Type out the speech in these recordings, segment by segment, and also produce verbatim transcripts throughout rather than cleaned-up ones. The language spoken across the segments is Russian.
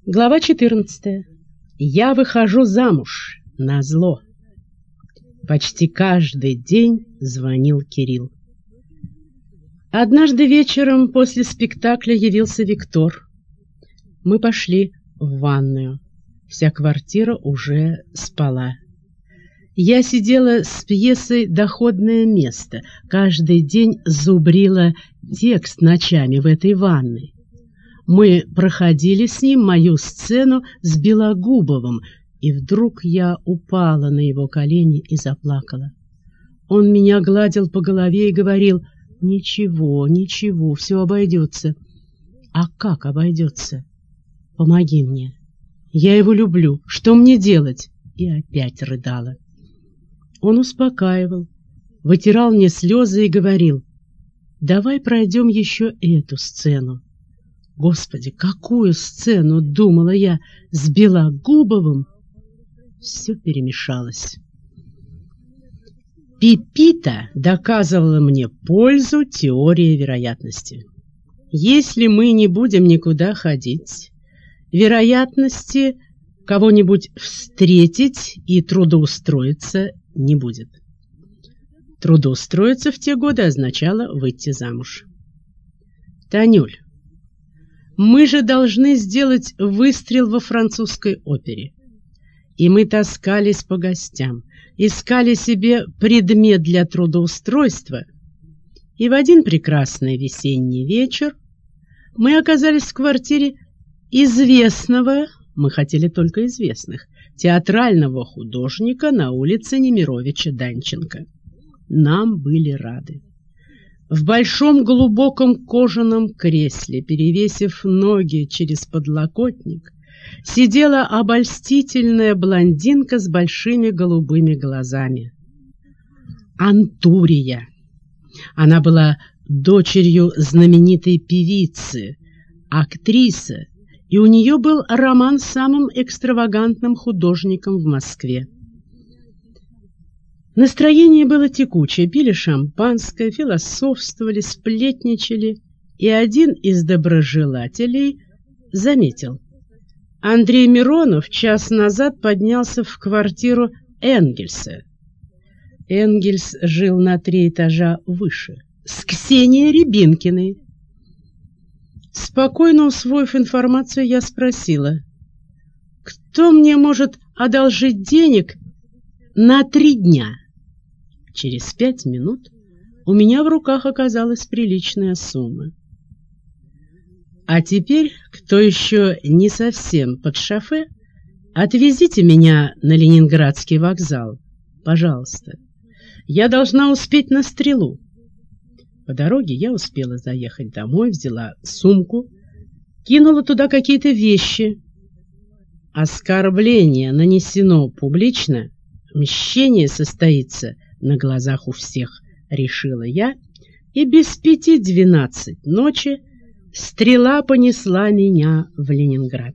Глава четырнадцатая. Я выхожу замуж назло. Почти каждый день звонил Кирилл. Однажды вечером после спектакля явился Виктор. Мы пошли в ванную. Вся квартира уже спала. Я сидела с пьесой «Доходное место». Каждый день зубрила текст ночами в этой ванной. Мы проходили с ним мою сцену с Белогубовым, и вдруг я упала на его колени и заплакала. Он меня гладил по голове и говорил: «Ничего, ничего, все обойдется». А как обойдется? Помоги мне. Я его люблю. Что мне делать? И опять рыдала. Он успокаивал, вытирал мне слезы и говорил: «Давай пройдем еще эту сцену». Господи, какую сцену, думала я, с Белогубовым? Все перемешалось. Пепита доказывала мне пользу теории вероятности. Если мы не будем никуда ходить, вероятности кого-нибудь встретить и трудоустроиться не будет. Трудоустроиться в те годы означало выйти замуж. Танюль, мы же должны сделать выстрел во французской опере. И мы таскались по гостям, искали себе предмет для трудоустройства. И в один прекрасный весенний вечер мы оказались в квартире известного, мы хотели только известных, театрального художника на улице Немировича-Данченко. Нам были рады. В большом глубоком кожаном кресле, перевесив ноги через подлокотник, сидела обольстительная блондинка с большими голубыми глазами. Антурия. Она была дочерью знаменитой певицы, актриса, и у нее был роман с самым экстравагантным художником в Москве. Настроение было текучее, пили шампанское, философствовали, сплетничали, и один из доброжелателей заметил: Андрей Миронов час назад поднялся в квартиру Энгельса. Энгельс жил на три этажа выше, с Ксенией Рябинкиной. Спокойно усвоив информацию, я спросила: «Кто мне может одолжить денег на три дня?» Через пять минут у меня в руках оказалась приличная сумма. А теперь, кто еще не совсем под шофе, отвезите меня на Ленинградский вокзал, пожалуйста. Я должна успеть на «Стрелу». По дороге я успела заехать домой, взяла сумку, кинула туда какие-то вещи. Оскорбление нанесено публично, мщение состоится на глазах у всех, решила я, и без пяти двенадцать ночи «Стрела» понесла меня в Ленинград.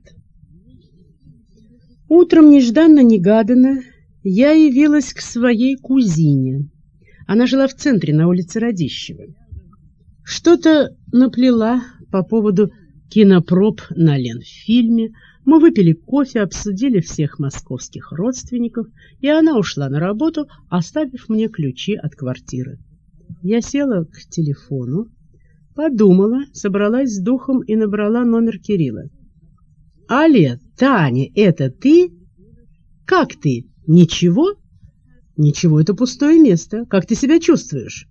Утром нежданно-негаданно я явилась к своей кузине. Она жила в центре, на улице Радищева. Что-то наплела по поводу кинопроб на Ленфильме. Мы выпили кофе, обсудили всех московских родственников, и она ушла на работу, оставив мне ключи от квартиры. Я села к телефону, подумала, собралась с духом и набрала номер Кирилла. «Алле, Таня, это ты? Как ты? Ничего?» «Ничего, это пустое место. Как ты себя чувствуешь?»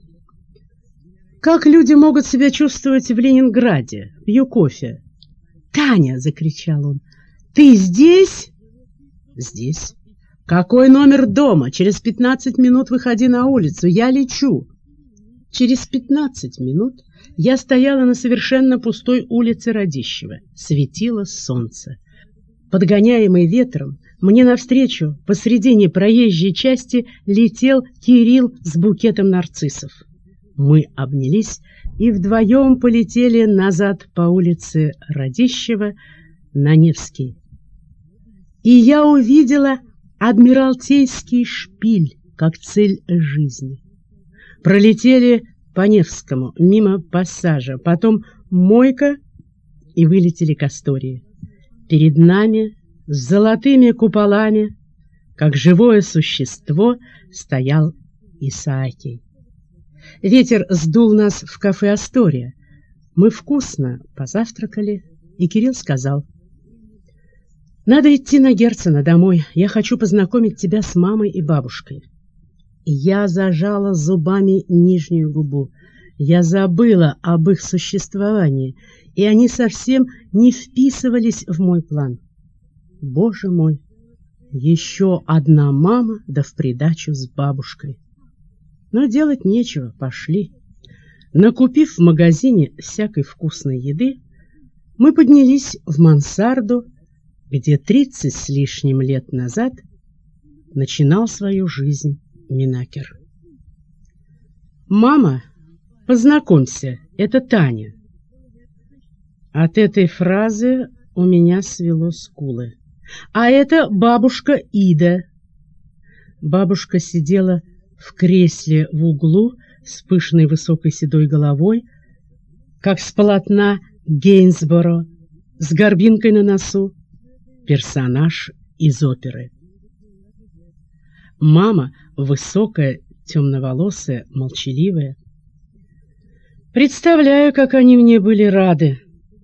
«Как люди могут себя чувствовать в Ленинграде? Пью кофе». «Таня!» — закричал он. «Ты здесь?» «Здесь». «Какой номер дома? Через пятнадцать минут выходи на улицу. Я лечу». Через пятнадцать минут я стояла на совершенно пустой улице Радищева. Светило солнце. Подгоняемый ветром, мне навстречу посредине проезжей части летел Кирилл с букетом нарциссов. Мы обнялись и вдвоем полетели назад по улице Радищева на Невский. И я увидела Адмиралтейский шпиль как цель жизни. Пролетели по Невскому, мимо Пассажа, потом Мойка и вылетели к Астории. Перед нами с золотыми куполами, как живое существо, стоял Исаакий. Ветер сдул нас в кафе «Астория». Мы вкусно позавтракали, и Кирилл сказал: «Надо идти на Герцена домой. Я хочу познакомить тебя с мамой и бабушкой». Я зажала зубами нижнюю губу. Я забыла об их существовании, и они совсем не вписывались в мой план. Боже мой, еще одна мама, да в придачу с бабушкой. Но делать нечего, пошли. Накупив в магазине всякой вкусной еды, мы поднялись в мансарду, где тридцать с лишним лет назад начинал свою жизнь Минакер. «Мама, познакомься, это Таня». От этой фразы у меня свело скулы. «А это бабушка Ида». Бабушка сидела в кресле в углу с пышной высокой седой головой, как с полотна Гейнсборо, с горбинкой на носу, персонаж из оперы. Мама высокая, темноволосая, молчаливая. Представляю, как они мне были рады.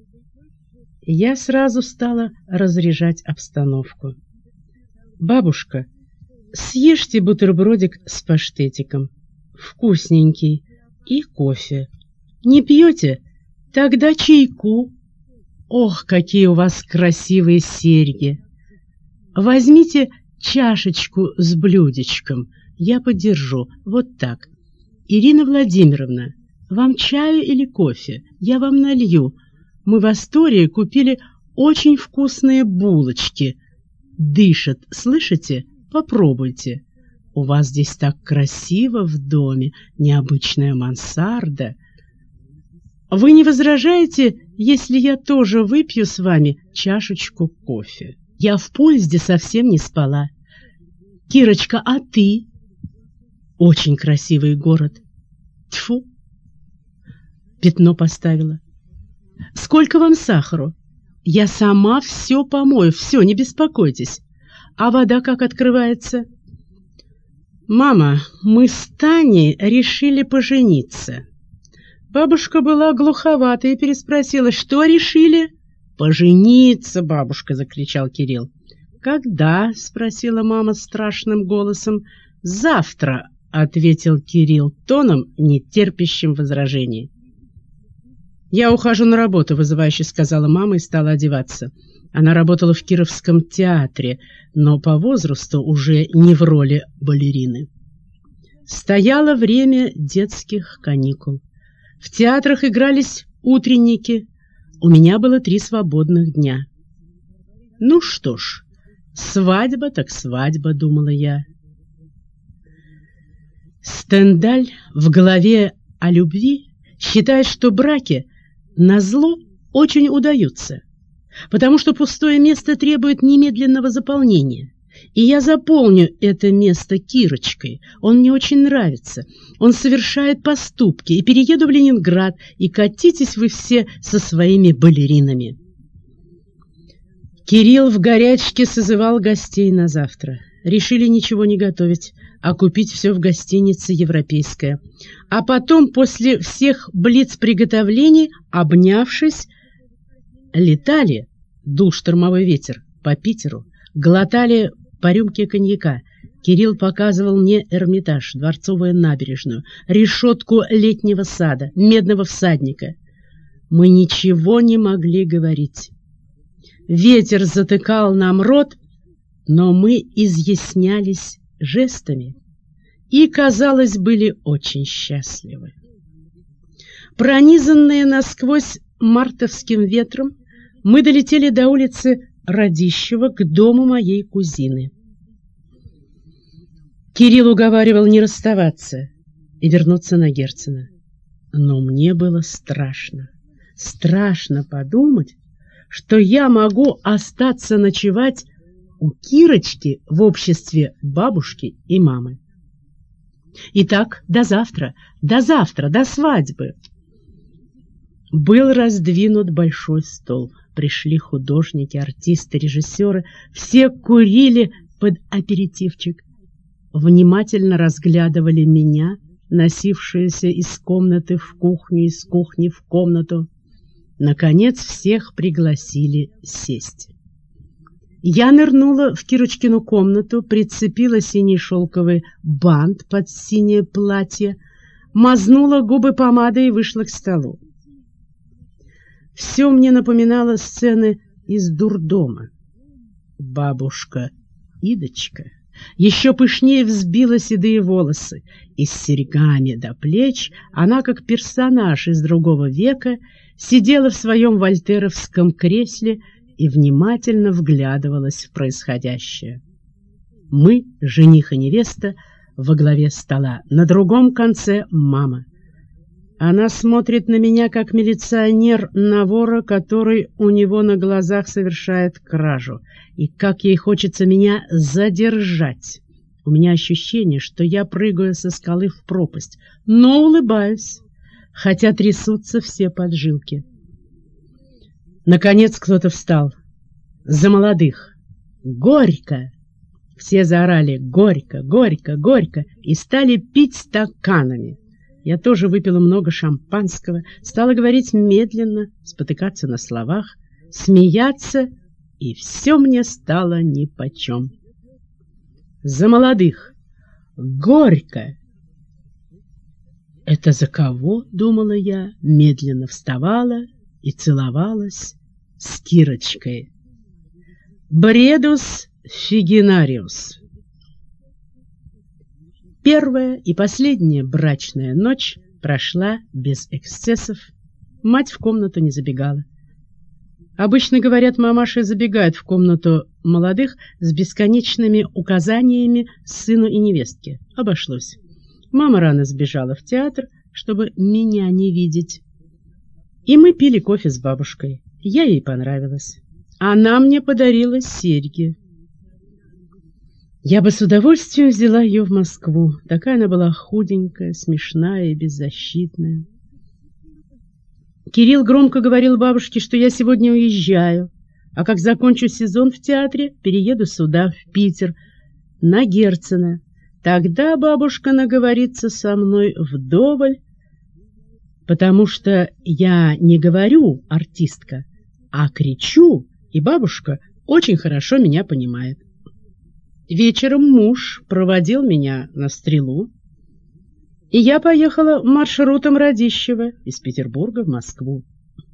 Я сразу стала разряжать обстановку. «Бабушка, съешьте бутербродик с паштетиком, вкусненький, и кофе. Не пьете? Тогда чайку. Ох, какие у вас красивые серьги! Возьмите чашечку с блюдечком, я подержу, вот так. Ирина Владимировна, вам чаю или кофе? Я вам налью. Мы в Астории купили очень вкусные булочки. Дышат, слышите? Попробуйте. У вас здесь так красиво в доме, необычная мансарда. Вы не возражаете, если я тоже выпью с вами чашечку кофе? Я в поезде совсем не спала. Кирочка, а ты? Очень красивый город. Тьфу! Пятно поставила. Сколько вам сахару? Я сама все помою, все, не беспокойтесь. А вода как открывается? Мама, мы с Таней решили пожениться. Бабушка была глуховата и переспросила: что решили? Пожениться, бабушка, закричал Кирилл. Когда? Спросила мама страшным голосом. Завтра, ответил Кирилл тоном, не терпящим возражений. Я ухожу на работу, вызывающе сказала мама и стала одеваться. Она работала в Кировском театре, но по возрасту уже не в роли балерины. Стояло время детских каникул. В театрах игрались утренники. У меня было три свободных дня. Ну что ж, свадьба так свадьба, думала я. Стендаль в главе о любви считает, что браки назло очень удаются, потому что пустое место требует немедленного заполнения. И я заполню это место Кирочкой. Он мне очень нравится. Он совершает поступки. И перееду в Ленинград, и катитесь вы все со своими балеринами. Кирилл в горячке созывал гостей на завтра. Решили ничего не готовить, а купить все в гостинице «Европейская». А потом, после всех блиц-приготовлений, обнявшись, летали, дул штормовой ветер, по Питеру, глотали по рюмке коньяка. Кирилл показывал мне Эрмитаж, Дворцовую набережную, решетку Летнего сада, Медного всадника. Мы ничего не могли говорить. Ветер затыкал нам рот, но мы изъяснялись жестами и, казалось, были очень счастливы. Пронизанные насквозь мартовским ветром, мы долетели до улицы Радищева к дому моей кузины. Кирилл уговаривал не расставаться и вернуться на Герцена. Но мне было страшно. Страшно подумать, что я могу остаться ночевать у Кирочки в обществе бабушки и мамы. Итак, до завтра, до завтра, до свадьбы. Был раздвинут большой стол. пришли художники, артисты, режиссеры. Все курили под аперитивчик, внимательно разглядывали меня, носившуюся из комнаты в кухню, из кухни в комнату. Наконец всех пригласили сесть. Я нырнула в Кирочкину комнату, прицепила синий шелковый бант под синее платье, мазнула губы помадой и вышла к столу. Все мне напоминало сцены из дурдома. Бабушка Идочка еще пышнее взбила седые волосы, и с серьгами до плеч она, как персонаж из другого века, сидела в своем вольтеровском кресле и внимательно вглядывалась в происходящее. Мы, жених и невеста, во главе стола, на другом конце мама. Она смотрит на меня, как милиционер на вора, который у него на глазах совершает кражу, и как ей хочется меня задержать. У меня ощущение, что я прыгаю со скалы в пропасть, но улыбаюсь, хотя трясутся все поджилки. Наконец кто-то встал. За молодых. Горько! Все заорали «Горько! Горько! Горько!» и стали пить стаканами. Я тоже выпила много шампанского, стала говорить медленно, спотыкаться на словах, смеяться, и все мне стало нипочем. За молодых! Горько! Это за кого, думала я, медленно вставала и целовалась с Кирочкой. Бредус фигенариус. Первая и последняя брачная ночь прошла без эксцессов. Мать в комнату не забегала. Обычно, говорят, мамаши забегают в комнату молодых с бесконечными указаниями сыну и невестке. Обошлось. Мама рано сбежала в театр, чтобы меня не видеть. И мы пили кофе с бабушкой. Я ей понравилась. Она мне подарила серьги. Я бы с удовольствием взяла ее в Москву. Такая она была худенькая, смешная и беззащитная. Кирилл громко говорил бабушке, что я сегодня уезжаю, а как закончу сезон в театре, перееду сюда, в Питер, на Герцена. Тогда бабушка наговорится со мной вдоволь, потому что я не говорю артистка, а кричу, и бабушка очень хорошо меня понимает. Вечером муж проводил меня на Стрелу, и я поехала маршрутом Радищева из Петербурга в Москву.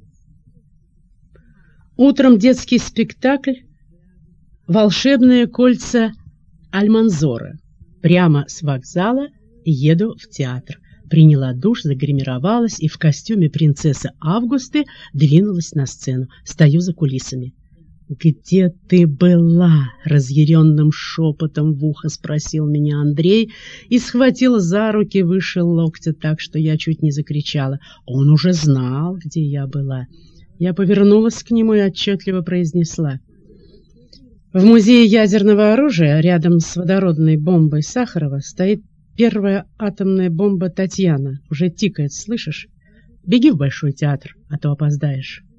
Утром детский спектакль «Волшебные кольца Альманзора». Прямо с вокзала еду в театр. Приняла душ, загримировалась и в костюме принцессы Августы двинулась на сцену. Стою за кулисами. «Где ты была?» — разъяренным шепотом в ухо спросил меня Андрей и схватил за руки выше локтя так, что я чуть не закричала. Он уже знал, где я была. Я повернулась к нему и отчетливо произнесла: «В музее ядерного оружия рядом с водородной бомбой Сахарова стоит первая атомная бомба Татьяна. Уже тикает, слышишь? Беги в Большой театр, а то опоздаешь».